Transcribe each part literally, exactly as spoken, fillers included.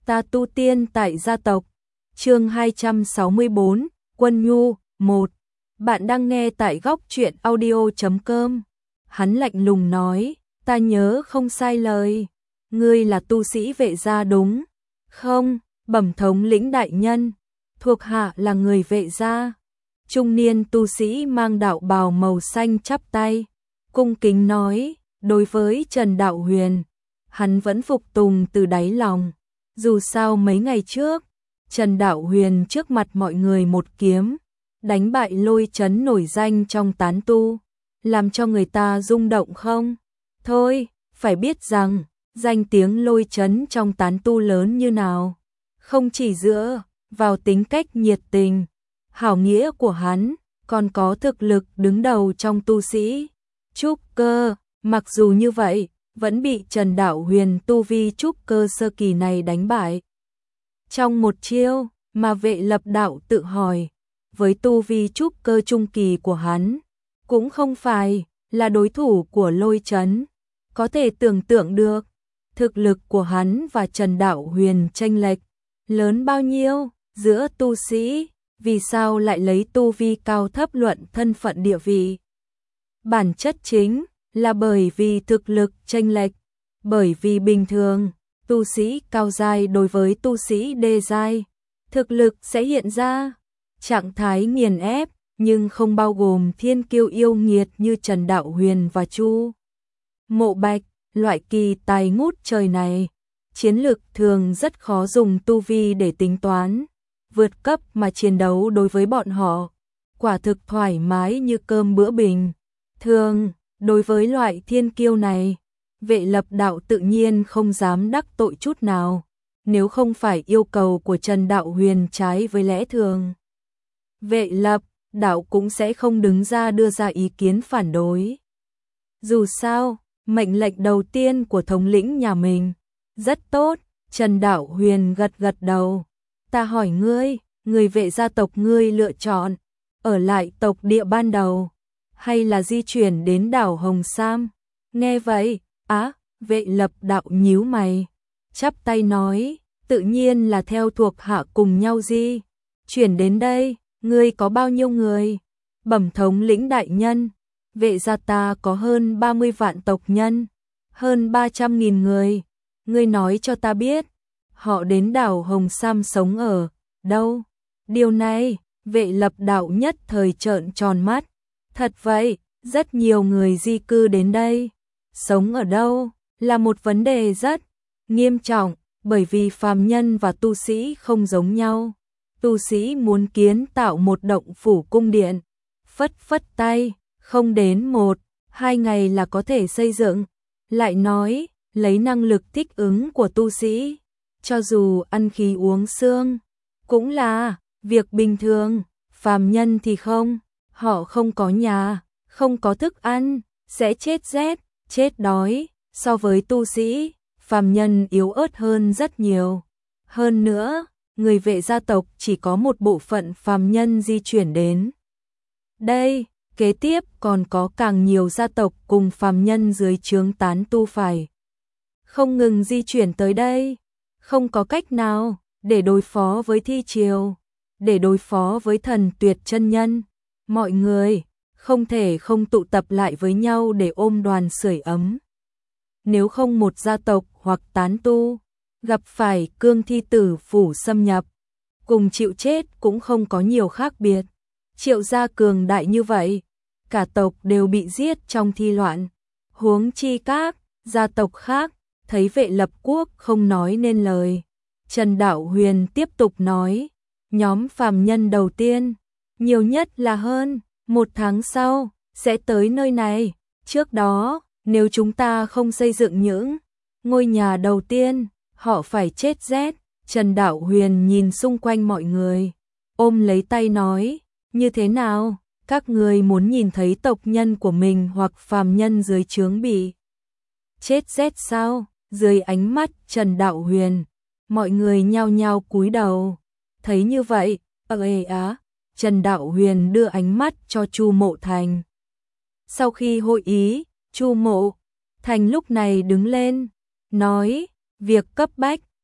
Ta tu tiên tại gia tộc. Chương hai trăm sáu mươi bốn, Quân Nhu, một. Bạn đang nghe tại góc truyện audio chấm com. Hắn lạnh lùng nói, ta nhớ không sai lời, ngươi là tu sĩ Vệ gia đúng không? Bẩm thống lĩnh đại nhân, thuộc hạ là người Vệ gia. Trung niên tu sĩ mang đạo bào màu xanh chắp tay, cung kính nói, đối với Trần Đạo Huyền, hắn vẫn phục tùng từ đáy lòng. Dù sao mấy ngày trước, Trần Đạo Huyền trước mặt mọi người một kiếm, đánh bại Lôi Chấn nổi danh trong tán tu, làm cho người ta rung động không? Thôi, phải biết rằng, danh tiếng Lôi Chấn trong tán tu lớn như nào, không chỉ dựa vào tính cách nhiệt tình, hảo nghĩa của hắn, còn có thực lực đứng đầu trong tu sĩ trúc cơ. Mặc dù như vậy, vẫn bị Trần Đạo Huyền tu vi trúc cơ sơ kỳ này đánh bại trong một chiêu. Mà Vệ Lập đạo tự hỏi, với tu vi trúc cơ trung kỳ của hắn, cũng không phải là đối thủ của Lôi Chấn. Có thể tưởng tượng được, thực lực của hắn và Trần Đạo Huyền chênh lệch lớn bao nhiêu. Giữa tu sĩ, vì sao lại lấy tu vi cao thấp luận thân phận địa vị? Bản chất chính là bởi vì thực lực chênh lệch, bởi vì bình thường, tu sĩ cao giai đối với tu sĩ đê giai, thực lực sẽ hiện ra trạng thái nghiền ép, nhưng không bao gồm thiên kiêu yêu nghiệt như Trần Đạo Huyền và Chu Mộ Bạch, loại kỳ tài ngút trời này. Chiến lược thường rất khó dùng tu vi để tính toán, vượt cấp mà chiến đấu đối với bọn họ, quả thực thoải mái như cơm bữa bình thường. Đối với loại thiên kiêu này, Vệ Lập đạo tự nhiên không dám đắc tội chút nào, nếu không phải yêu cầu của Trần Đạo Huyền trái với lẽ thường, Vệ Lập đạo cũng sẽ không đứng ra đưa ra ý kiến phản đối. Dù sao, mệnh lệnh đầu tiên của thống lĩnh nhà mình rất tốt. Trần Đạo Huyền gật gật đầu. Ta hỏi ngươi, người Vệ gia tộc ngươi lựa chọn ở lại tộc địa ban đầu, hay là di chuyển đến đảo Hồng Sam? Nghe vậy, á, Vệ Lập đạo nhíu mày, chắp tay nói, tự nhiên là theo thuộc hạ cùng nhau di chuyển đến đây. Ngươi có bao nhiêu người? Bẩm thống lĩnh đại nhân, Vệ gia ta có hơn ba mươi vạn tộc nhân, hơn ba trăm nghìn người. Ngươi nói cho ta biết, họ đến đảo Hồng Sam sống ở đâu? Điều này, Vệ Lập đạo nhất thời trợn tròn mắt. Thật vậy, rất nhiều người di cư đến đây. Sống ở đâu là một vấn đề rất nghiêm trọng, bởi vì phàm nhân và tu sĩ không giống nhau. Tu sĩ muốn kiến tạo một động phủ cung điện, phất phất tay, không đến một, hai ngày là có thể xây dựng. Lại nói, lấy năng lực thích ứng của tu sĩ, cho dù ăn khí uống xương, cũng là việc bình thường. Phàm nhân thì không, họ không có nhà, không có thức ăn, sẽ chết rét, chết đói. So với tu sĩ, phàm nhân yếu ớt hơn rất nhiều. Hơn nữa, người Vệ gia tộc chỉ có một bộ phận phàm nhân di chuyển đến đây, kế tiếp còn có càng nhiều gia tộc cùng phàm nhân dưới trướng tán tu phải không ngừng di chuyển tới đây. Không có cách nào để đối phó với thi triều, để đối phó với thần tuyệt chân nhân, mọi người không thể không tụ tập lại với nhau để ôm đoàn sưởi ấm. Nếu không một gia tộc hoặc tán tu gặp phải cương thi tử phủ xâm nhập, cùng chịu chết cũng không có nhiều khác biệt. Triệu gia cường đại như vậy, cả tộc đều bị giết trong thi loạn, huống chi các gia tộc khác. Thấy Vệ Lập quốc không nói nên lời, Trần Đạo Huyền tiếp tục nói, nhóm phàm nhân đầu tiên, nhiều nhất là hơn một tháng sau, sẽ tới nơi này. Trước đó, nếu chúng ta không xây dựng những ngôi nhà đầu tiên, họ phải chết rét. Trần Đạo Huyền nhìn xung quanh mọi người, ôm lấy tay nói, như thế nào, các người muốn nhìn thấy tộc nhân của mình hoặc phàm nhân dưới trướng bị chết rét sao? Dưới ánh mắt Trần Đạo Huyền, mọi người nhao nhao cúi đầu. Thấy như vậy, ê á, Trần Đạo Huyền đưa ánh mắt cho Chu Mộ Thành. Sau khi hội ý, Chu Mộ Thành lúc này đứng lên, nói, việc cấp bách,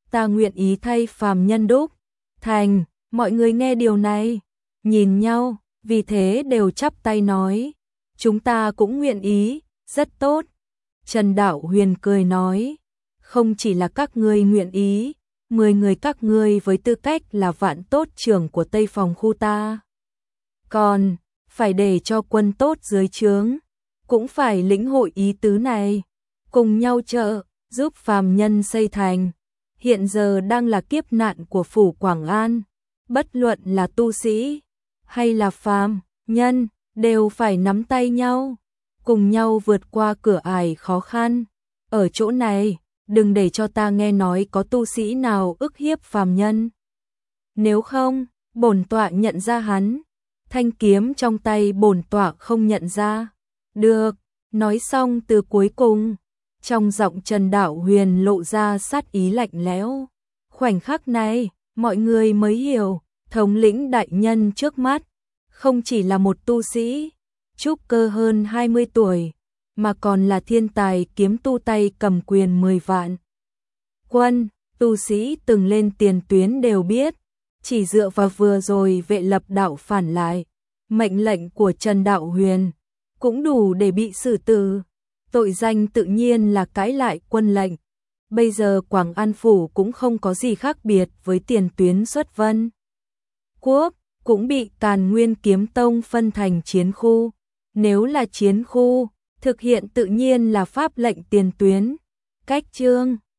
ta nguyện ý thay phàm nhân đúc thành. Mọi người nghe điều này, nhìn nhau, vì thế đều chắp tay nói, chúng ta cũng nguyện ý, rất tốt. Trần Đạo Huyền cười nói, không chỉ là các ngươi nguyện ý, mười người các ngươi với tư cách là vạn tốt trưởng của Tây Phòng khu ta. Còn, phải để cho quân tốt dưới trướng, cũng phải lĩnh hội ý tứ này, cùng nhau trợ, giúp phàm nhân xây thành. Hiện giờ đang là kiếp nạn của phủ Quảng An, bất luận là tu sĩ hay là phàm nhân, đều phải nắm tay nhau, cùng nhau vượt qua cửa ải khó khăn. Ở chỗ này, đừng để cho ta nghe nói có tu sĩ nào ức hiếp phàm nhân. Nếu không, bổn tọa nhận ra hắn. Thanh kiếm trong tay bổn tọa không nhận ra. Được, nói xong từ cuối cùng, trong giọng Trần Đạo Huyền lộ ra sát ý lạnh lẽo. Khoảnh khắc này, mọi người mới hiểu, thống lĩnh đại nhân trước mắt, không chỉ là một tu sĩ, trúc cơ hơn hai mươi tuổi, mà còn là thiên tài kiếm tu tay cầm quyền mười vạn. Quân, tu sĩ từng lên tiền tuyến đều biết, chỉ dựa vào vừa rồi vệ lập đạo phản lại, mệnh lệnh của Trần Đạo Huyền, cũng đủ để bị xử tử. Tội danh tự nhiên là cãi lại quân lệnh. Bây giờ Quảng An Phủ cũng không có gì khác biệt với tiền tuyến xuất Vân Quốc, cũng bị Càn Nguyên Kiếm Tông phân thành chiến khu. Nếu là chiến khu, thực hiện tự nhiên là pháp lệnh tiền tuyến. Cách chương